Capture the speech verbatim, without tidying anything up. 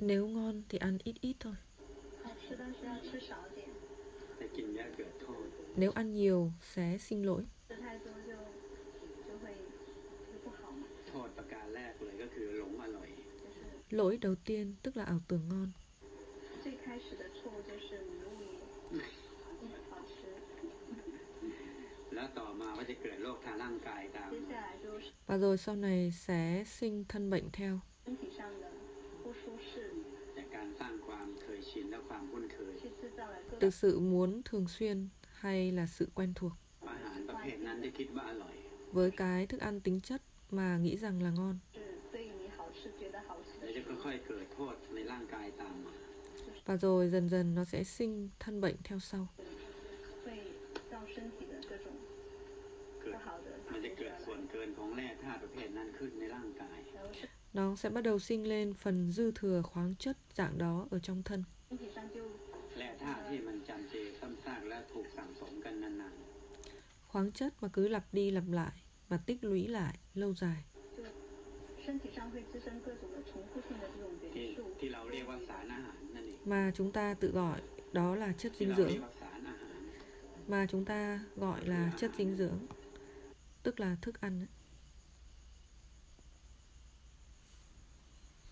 Nếu ngon thì ăn ít ít thôi. 好吃但是要吃少点， แต่กินเยอะเกิดโทษ Nếu ăn nhiều sẽ sinh lỗi. 吃太多就就会就不好嘛。 โทษประการแรกเลยก็คือหลงอร่อย就是 Lỗi đầu tiên tức là ảo tưởng ngon. 最开始的错误就是迷误于好吃， แล้วต่อมาก็จะเกิดโรคทางร่างกายตาม接下来就是 Và rồi sau này sẽ sinh thân bệnh theo. 身体上的不舒适， จากการสร้างความเคยชินและความคุ้นเคย去制造了各 Từ 种 sự muốn thường xuyên hay là sự quen thuộc. อาหารประเภทนั้นที่คิดว่าอร่อย Với cái thức ăn tính chất mà nghĩ rằng là ngon. 是对你好吃觉得好吃แล้ว的จะ食物， ค่อยๆเกิดโทษในร่างกายตามมา Và rồi dần dần nó sẽ sinh thân bệnh theo sau. 会造身体的各种เกิด不好的มันจะ结เกิด果ส่วน来， เกินของแร่ธาตุประเภทนั้นขึ้นในร่างกาย然后是 Nó sẽ bắt đầu sinh lên phần dư thừa khoáng chất dạng đó ở trong thân. 身体上就แร่ธาตุที่มันจำเจซ้ำซากและถูกสั่งสมกันนาน Khoáng chất mà cứ lặp đi lặp lại và tích lũy lại lâu dài. 就身体上会滋生各种的重复性的这种ๆที่元素， ที่เราเรียกว่าสารอาหารนั่นเอง Mà chúng ta tự gọi đó là chất ที่ dinh เรา dưỡng. เรียกว่าสารอาหาร Mà chúng ta gọi là chất dinh dưỡng, tức là thức ăn ấy.